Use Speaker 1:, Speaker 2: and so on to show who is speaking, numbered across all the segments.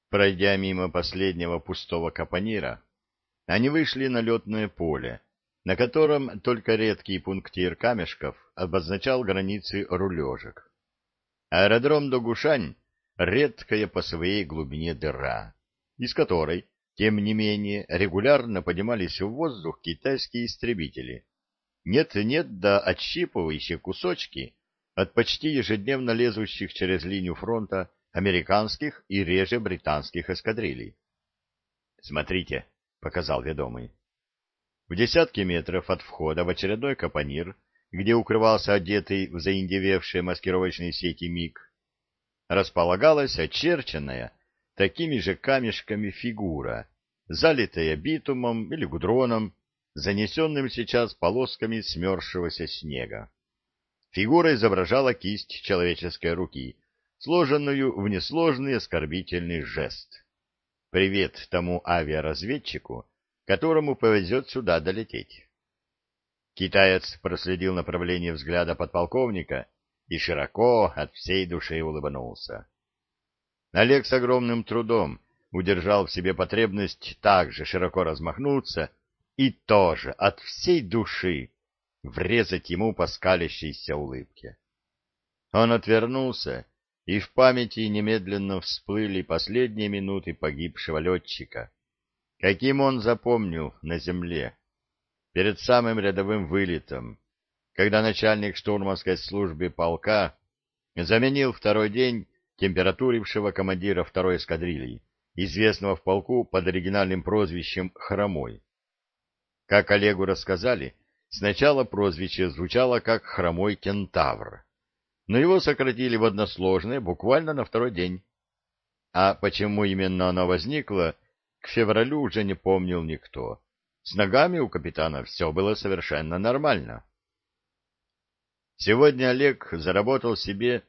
Speaker 1: Пройдя мимо последнего пустого капонира, они вышли на летное поле, на котором только редкий пунктир камешков обозначал границы рулежек. Аэродром Догушань — редкая по своей глубине дыра, из которой, тем не менее, регулярно поднимались в воздух китайские истребители, нет-нет да отщипывающие кусочки от почти ежедневно лезущих через линию фронта американских и реже британских эскадрилей. «Смотрите», — показал ведомый. В десятке метров от входа в очередной капонир, где укрывался одетый в заиндевевшие маскировочные сети МиГ, располагалась очерченная такими же камешками фигура, залитая битумом или гудроном, занесенным сейчас полосками смерзшегося снега. Фигура изображала кисть человеческой руки, сложенную в несложный оскорбительный жест. Привет тому авиаразведчику, которому повезет сюда долететь. Китаец проследил направление взгляда подполковника и широко от всей души улыбнулся. Олег с огромным трудом удержал в себе потребность также широко размахнуться и тоже от всей души врезать ему по скалящейся улыбке. Он отвернулся, и в памяти немедленно всплыли последние минуты погибшего летчика, каким он запомнил на земле, перед самым рядовым вылетом, когда начальник штурманской службы полка заменил второй день температурившего командира второй эскадрильи, известного в полку под оригинальным прозвищем «Хромой». Как Олегу рассказали, сначала прозвище звучало как «Хромой кентавр», но его сократили в односложное буквально на второй день. А почему именно оно возникло, к февралю уже не помнил никто. С ногами у капитана все было совершенно нормально. Сегодня Олег заработал себе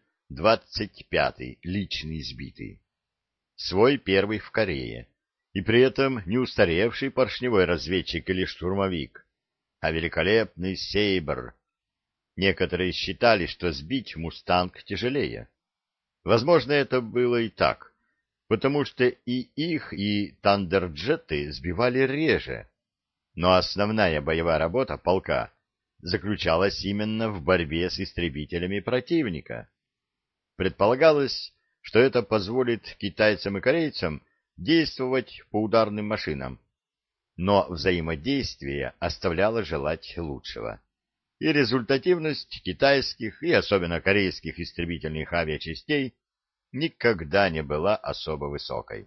Speaker 1: 25-й личный сбитый, свой первый в Корее, и при этом не устаревший поршневой разведчик или штурмовик, а великолепный «Сейбр». Некоторые считали, что сбить «Мустанг» тяжелее. Возможно, это было и так, потому что и их, и «Тандерджеты» сбивали реже, но основная боевая работа полка заключалась именно в борьбе с истребителями противника. Предполагалось, что это позволит китайцам и корейцам действовать по ударным машинам, но взаимодействие оставляло желать лучшего, и результативность китайских и особенно корейских истребительных авиачастей никогда не была особо высокой.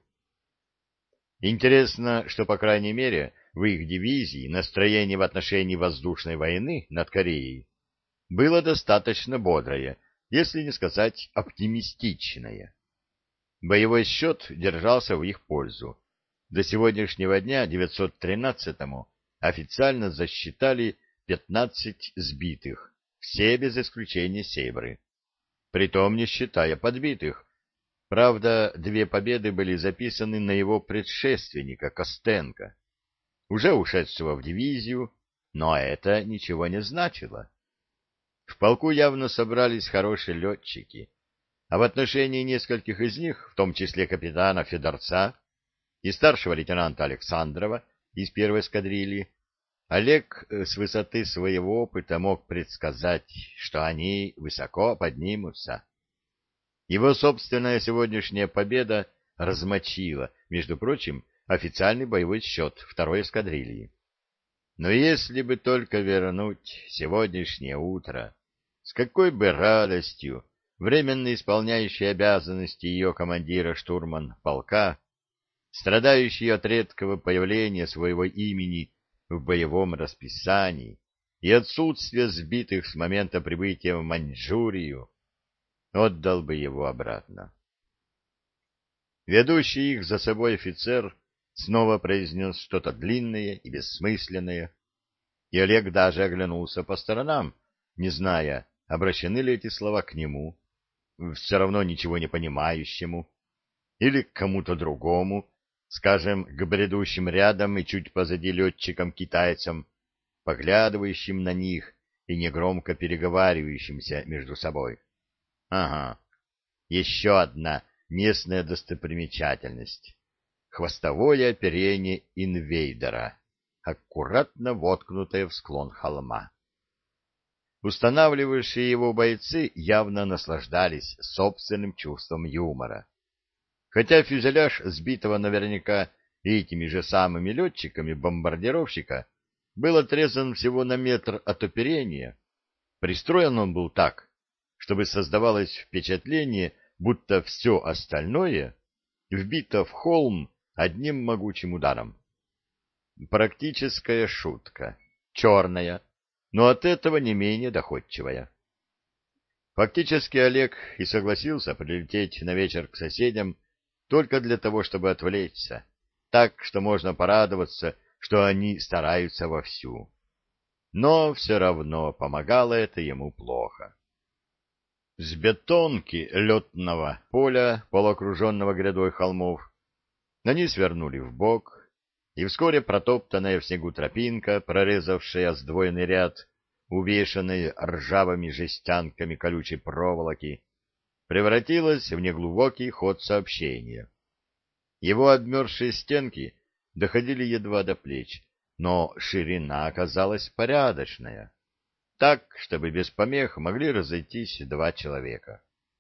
Speaker 1: Интересно, что, по крайней мере, в их дивизии настроение в отношении воздушной войны над Кореей было достаточно бодрое, если не сказать оптимистичное. Боевой счет держался в их пользу. До сегодняшнего дня 913-му официально засчитали 15 сбитых, все без исключения «Сейбры», притом не считая подбитых. Правда, 2 победы были записаны на его предшественника Костенко, уже ушедшего в дивизию, но это ничего не значило. В полку явно собрались хорошие летчики, а в отношении нескольких из них, в том числе капитана Федорца и старшего лейтенанта Александрова из первой эскадрильи, Олег с высоты своего опыта мог предсказать, что они высоко поднимутся. Его собственная сегодняшняя победа размочила, между прочим, официальный боевой счет второй эскадрильи. Но если бы только вернуть сегодняшнее утро, с какой бы радостью временно исполняющий обязанности ее командира штурман полка, страдающий от редкого появления своего имени в боевом расписании и отсутствия сбитых с момента прибытия в Маньчжурию, отдал бы его обратно. Ведущий их за собой офицер снова произнес что-то длинное и бессмысленное, и Олег даже оглянулся по сторонам, не зная, обращены ли эти слова к нему, все равно ничего не понимающему, или к кому-то другому, скажем, к бредущим рядом и чуть позади летчикам-китайцам, поглядывающим на них и негромко переговаривающимся между собой. Ага, еще одна местная достопримечательность — хвостовое оперение инвейдера, аккуратно воткнутое в склон холма. Устанавливавшие его бойцы явно наслаждались собственным чувством юмора. Хотя фюзеляж сбитого наверняка этими же самыми летчиками бомбардировщика был отрезан всего на метр от оперения, пристроен он был так, чтобы создавалось впечатление, будто все остальное вбито в холм одним могучим ударом. Практическая шутка, черная, но от этого не менее доходчивая. Фактически Олег и согласился прилететь на вечер к соседям только для того, чтобы отвлечься, так что можно порадоваться, что они стараются вовсю. Но все равно помогало это ему плохо. С бетонки летного поля, полуокруженного грядой холмов, они свернули вбок, и вскоре протоптанная в снегу тропинка, прорезавшая сдвоенный ряд, увешанной ржавыми жестянками колючей проволоки, превратилась в неглубокий ход сообщения. Его обмерзшие стенки доходили едва до плеч, но ширина оказалась порядочная, так, чтобы без помех могли разойтись два человека.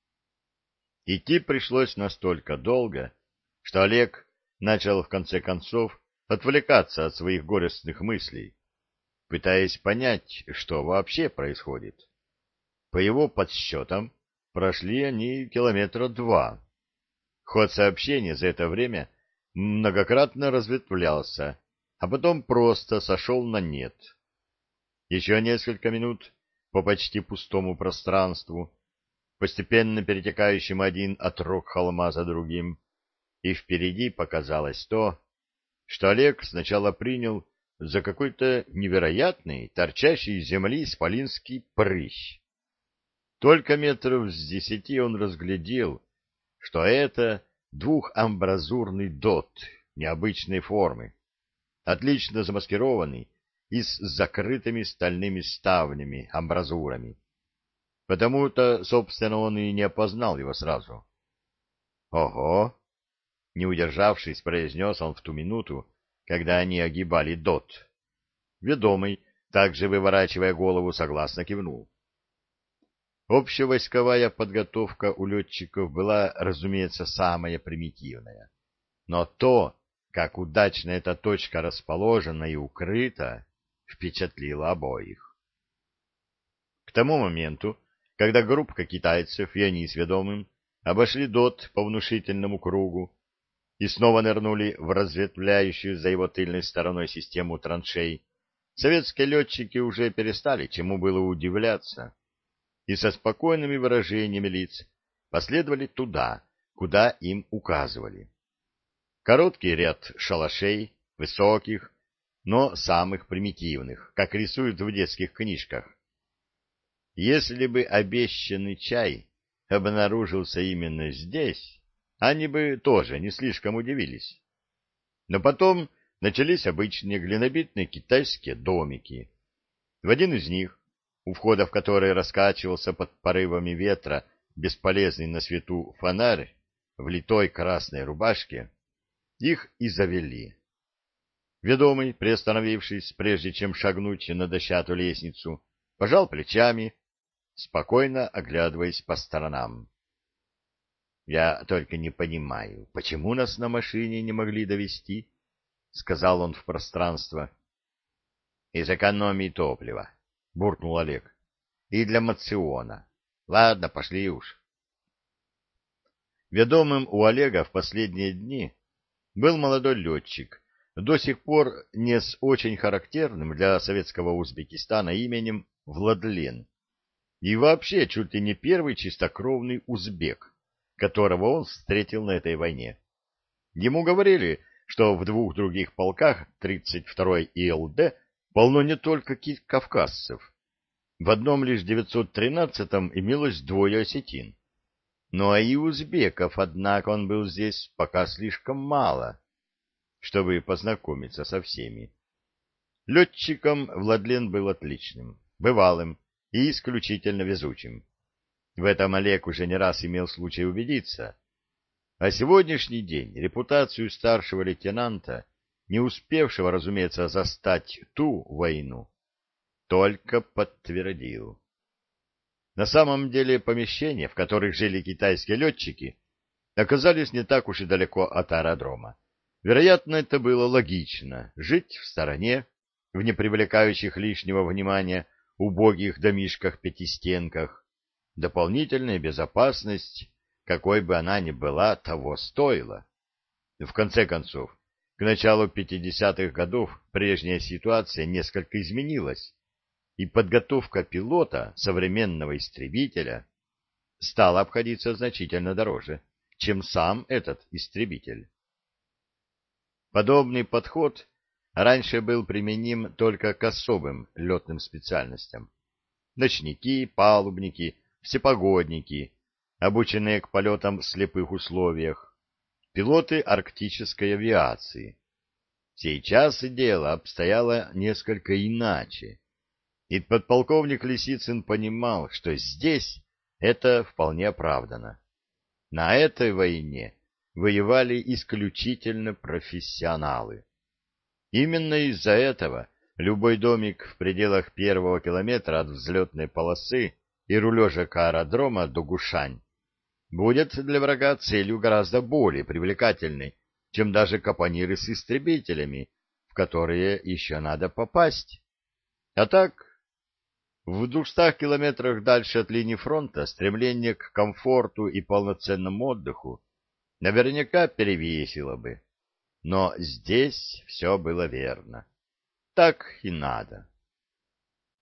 Speaker 1: Идти пришлось настолько долго, что Олег начал в конце концов отвлекаться от своих горестных мыслей, пытаясь понять, что вообще происходит. По его подсчетам, прошли они 2 километра. Ход сообщения за это время многократно разветвлялся, а потом просто сошел на нет. Еще несколько минут по почти пустому пространству, постепенно перетекающему один отрог холма за другим, и впереди показалось то, что Олег сначала принял за какой-то невероятный, торчащий из земли исполинский прыщ. Только метров с 10 он разглядел, что это двухамбразурный дот необычной формы, отлично замаскированный и с закрытыми стальными ставнями, амбразурами. Потому-то, собственно, он и не опознал его сразу. «Ого!» — не удержавшись, произнес он в ту минуту, когда они огибали дот. Ведомый, также выворачивая голову, согласно кивнул. Общевойсковая подготовка у летчиков была, разумеется, самая примитивная. Но то, как удачно эта точка расположена и укрыта, впечатлило обоих. К тому моменту, когда группа китайцев и они с ведомым обошли дот по внушительному кругу и снова нырнули в разветвляющую за его тыльной стороной систему траншей, советские летчики уже перестали чему было удивляться и со спокойными выражениями лиц последовали туда, куда им указывали. Короткий ряд шалашей, высоких, но самых примитивных, как рисуют в детских книжках. Если бы обещанный чай обнаружился именно здесь, они бы тоже не слишком удивились. Но потом начались обычные глинобитные китайские домики. В один из них, у входа в который раскачивался под порывами ветра бесполезный на свету фонарь в литой красной рубашке, их и завели. Ведомый, приостановившись, прежде чем шагнуть на дощатую лестницу, пожал плечами, спокойно оглядываясь по сторонам. — Я только не понимаю, почему нас на машине не могли довезти? — сказал он в пространство. — Из экономии топлива, — буркнул Олег. — И для мациона. Ладно, пошли уж. Ведомым у Олега в последние дни был молодой летчик, до сих пор не с очень характерным для советского Узбекистана именем Владлен, и вообще чуть ли не первый чистокровный узбек, которого он встретил на этой войне. Ему говорили, что в 2 других полках 32-й ИЛД полно не только кавказцев. В одном лишь 913-м имелось 2 осетин. Но и узбеков, однако, он был здесь пока слишком мало, чтобы познакомиться со всеми. Летчиком Владлен был отличным, бывалым и исключительно везучим. В этом Олег уже не раз имел случай убедиться. А сегодняшний день репутацию старшего лейтенанта, не успевшего, разумеется, застать ту войну, только подтвердил. На самом деле помещения, в которых жили китайские летчики, оказались не так уж и далеко от аэродрома. Вероятно, это было логично — жить в стороне, в непривлекающих лишнего внимания убогих домишках-пятистенках. Дополнительная безопасность, какой бы она ни была, того стоила. В конце концов, к началу 50-х годов прежняя ситуация несколько изменилась, и подготовка пилота современного истребителя стала обходиться значительно дороже, чем сам этот истребитель. Подобный подход раньше был применим только к особым летным специальностям. Ночники, палубники, всепогодники, обученные к полетам в слепых условиях, пилоты арктической авиации. Сейчас дело обстояло несколько иначе, и подполковник Лисицын понимал, что здесь это вполне оправдано. На этой войне воевали исключительно профессионалы. Именно из-за этого любой домик в пределах первого километра от взлетной полосы и рулежек аэродрома до Гушань будет для врага целью гораздо более привлекательной, чем даже капониры с истребителями, в которые еще надо попасть. А так, в 200 километрах дальше от линии фронта стремление к комфорту и полноценному отдыху наверняка перевесило бы. Но здесь все было верно. Так и надо.